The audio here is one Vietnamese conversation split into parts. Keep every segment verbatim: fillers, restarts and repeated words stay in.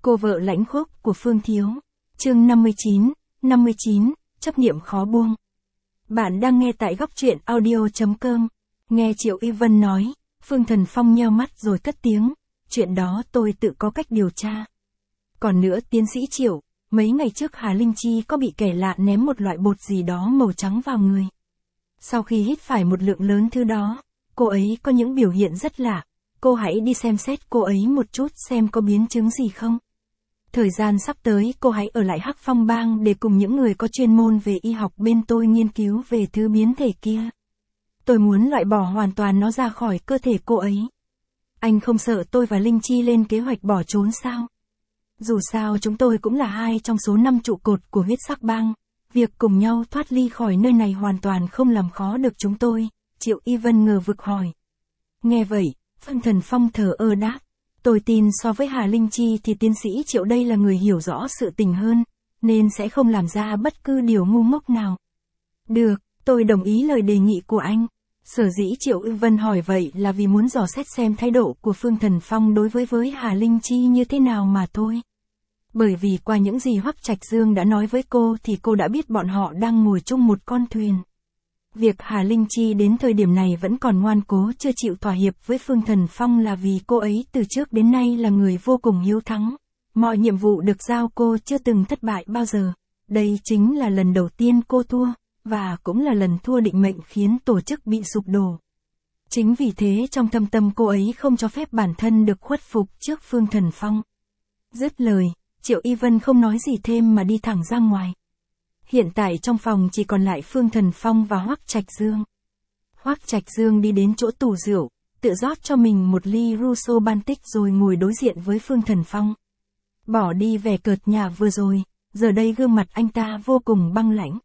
Cô vợ lãnh khốc của Phương Thiếu. Chương năm mươi chín, năm mươi chín, chấp niệm khó buông. Bạn đang nghe tại góc truyện audio chấm com. Nghe Triệu Y Vân nói, Phương Thần Phong nheo mắt rồi cất tiếng. Chuyện đó tôi tự có cách điều tra. Còn nữa tiến sĩ Triệu, mấy ngày trước Hà Linh Chi có bị kẻ lạ ném một loại bột gì đó màu trắng vào người. Sau khi hít phải một lượng lớn thứ đó, cô ấy có những biểu hiện rất lạ. Cô hãy đi xem xét cô ấy một chút xem có biến chứng gì không. Thời gian sắp tới cô hãy ở lại Hắc Phong Bang để cùng những người có chuyên môn về y học bên tôi nghiên cứu về thứ biến thể kia. Tôi muốn loại bỏ hoàn toàn nó ra khỏi cơ thể cô ấy. Anh không sợ tôi và Linh Chi lên kế hoạch bỏ trốn sao? Dù sao chúng tôi cũng là hai trong số năm trụ cột của huyết sắc bang. Việc cùng nhau thoát ly khỏi nơi này hoàn toàn không làm khó được chúng tôi, Triệu Y Vân ngờ vực hỏi. Nghe vậy, Phương Thần Phong thờ ơ đáp. Tôi tin so với Hà Linh Chi thì tiến sĩ Triệu đây là người hiểu rõ sự tình hơn, nên sẽ không làm ra bất cứ điều ngu ngốc nào. Được, tôi đồng ý lời đề nghị của anh. Sở dĩ Triệu Y Vân hỏi vậy là vì muốn dò xét xem thái độ của Phương Thần Phong đối với với Hà Linh Chi như thế nào mà thôi. Bởi vì qua những gì Hoắc Trạch Dương đã nói với cô thì cô đã biết bọn họ đang ngồi chung một con thuyền. Việc Hà Linh Chi đến thời điểm này vẫn còn ngoan cố chưa chịu thỏa hiệp với Phương Thần Phong là vì cô ấy từ trước đến nay là người vô cùng hiếu thắng. Mọi nhiệm vụ được giao cô chưa từng thất bại bao giờ. Đây chính là lần đầu tiên cô thua, và cũng là lần thua định mệnh khiến tổ chức bị sụp đổ. Chính vì thế trong thâm tâm cô ấy không cho phép bản thân được khuất phục trước Phương Thần Phong. Dứt lời, Triệu Y Vân không nói gì thêm mà đi thẳng ra ngoài. Hiện tại trong phòng chỉ còn lại Phương Thần Phong và Hoắc Trạch Dương. Hoắc Trạch Dương đi đến chỗ tủ rượu, tự rót cho mình một ly Rousseau Baltic rồi ngồi đối diện với Phương Thần Phong. Bỏ đi vẻ cợt nhả vừa rồi, giờ đây gương mặt anh ta vô cùng băng lãnh.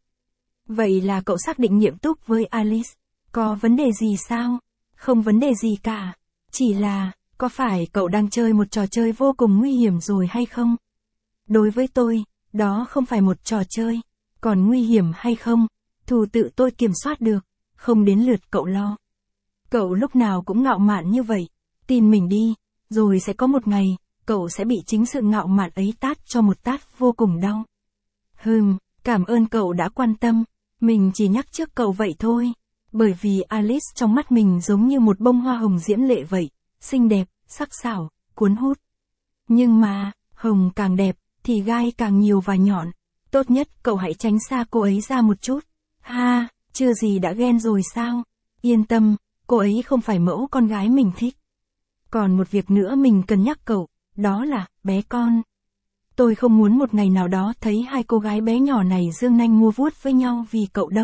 Vậy là cậu xác định nghiêm túc với Alice, có vấn đề gì sao? Không vấn đề gì cả, chỉ là, có phải cậu đang chơi một trò chơi vô cùng nguy hiểm rồi hay không? Đối với tôi, đó không phải một trò chơi. Còn nguy hiểm hay không, thù tự tôi kiểm soát được, không đến lượt cậu lo. Cậu lúc nào cũng ngạo mạn như vậy, tin mình đi, rồi sẽ có một ngày, cậu sẽ bị chính sự ngạo mạn ấy tát cho một tát vô cùng đau. Hừm, cảm ơn cậu đã quan tâm, mình chỉ nhắc trước cậu vậy thôi, bởi vì Alice trong mắt mình giống như một bông hoa hồng diễm lệ vậy, xinh đẹp, sắc sảo, cuốn hút. Nhưng mà, hồng càng đẹp, thì gai càng nhiều và nhọn. Tốt nhất cậu hãy tránh xa cô ấy ra một chút. Ha, chưa gì đã ghen rồi sao? Yên tâm, cô ấy không phải mẫu con gái mình thích. Còn một việc nữa mình cần nhắc cậu, đó là, bé con. Tôi không muốn một ngày nào đó thấy hai cô gái bé nhỏ này dương nanh mua vuốt với nhau vì cậu đâu.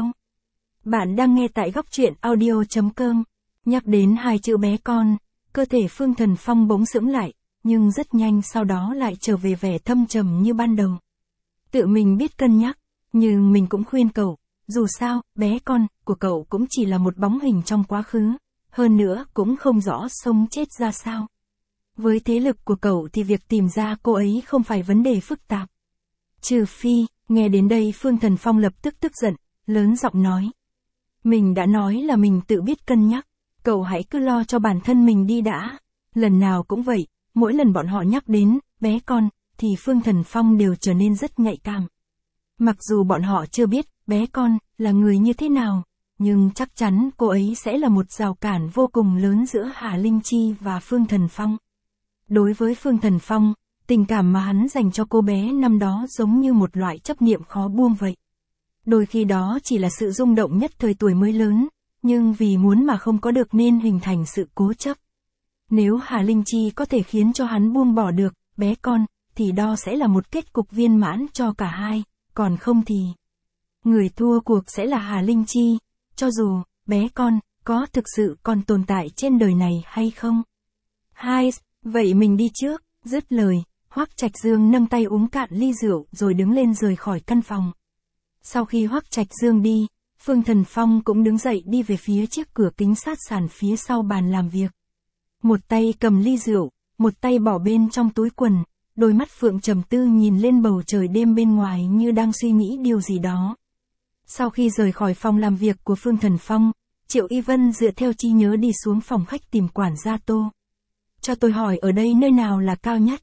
Bạn đang nghe tại góc truyện audio chấm com. Nhắc đến hai chữ bé con, cơ thể Phương Thần Phong bỗng sững lại, nhưng rất nhanh sau đó lại trở về vẻ thâm trầm như ban đầu. Tự mình biết cân nhắc, nhưng mình cũng khuyên cậu, dù sao, bé con của cậu cũng chỉ là một bóng hình trong quá khứ, hơn nữa cũng không rõ sống chết ra sao. Với thế lực của cậu thì việc tìm ra cô ấy không phải vấn đề phức tạp. Trừ phi, nghe đến đây Phương Thần Phong lập tức tức giận, lớn giọng nói. Mình đã nói là mình tự biết cân nhắc, cậu hãy cứ lo cho bản thân mình đi đã. Lần nào cũng vậy, mỗi lần bọn họ nhắc đến, bé con, thì Phương Thần Phong đều trở nên rất nhạy cảm. Mặc dù bọn họ chưa biết, bé con, là người như thế nào, nhưng chắc chắn cô ấy sẽ là một rào cản vô cùng lớn giữa Hà Linh Chi và Phương Thần Phong. Đối với Phương Thần Phong, tình cảm mà hắn dành cho cô bé năm đó giống như một loại chấp niệm khó buông vậy. Đôi khi đó chỉ là sự rung động nhất thời tuổi mới lớn, nhưng vì muốn mà không có được nên hình thành sự cố chấp. Nếu Hà Linh Chi có thể khiến cho hắn buông bỏ được, bé con, thì đó sẽ là một kết cục viên mãn cho cả hai, còn không thì người thua cuộc sẽ là Hà Linh Chi, cho dù, bé con, có thực sự còn tồn tại trên đời này hay không. Hai, vậy mình đi trước, dứt lời, Hoắc Trạch Dương nâng tay uống cạn ly rượu rồi đứng lên rời khỏi căn phòng. Sau khi Hoắc Trạch Dương đi, Phương Thần Phong cũng đứng dậy đi về phía chiếc cửa kính sát sàn phía sau bàn làm việc. Một tay cầm ly rượu, một tay bỏ bên trong túi quần. Đôi mắt Phượng trầm tư nhìn lên bầu trời đêm bên ngoài như đang suy nghĩ điều gì đó. Sau khi rời khỏi phòng làm việc của Phương Thần Phong, Triệu Y Vân dựa theo trí nhớ đi xuống phòng khách tìm quản gia Tô. Cho tôi hỏi ở đây nơi nào là cao nhất?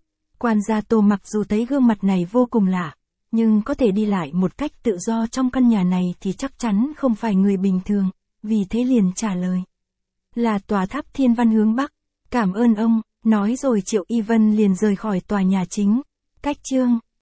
Quan gia Tô mặc dù thấy gương mặt này vô cùng lạ, nhưng có thể đi lại một cách tự do trong căn nhà này thì chắc chắn không phải người bình thường, vì thế liền trả lời. Là tòa tháp Thiên Văn hướng Bắc, cảm ơn ông, nói rồi Triệu Y Vân liền rời khỏi tòa nhà chính. Cách chương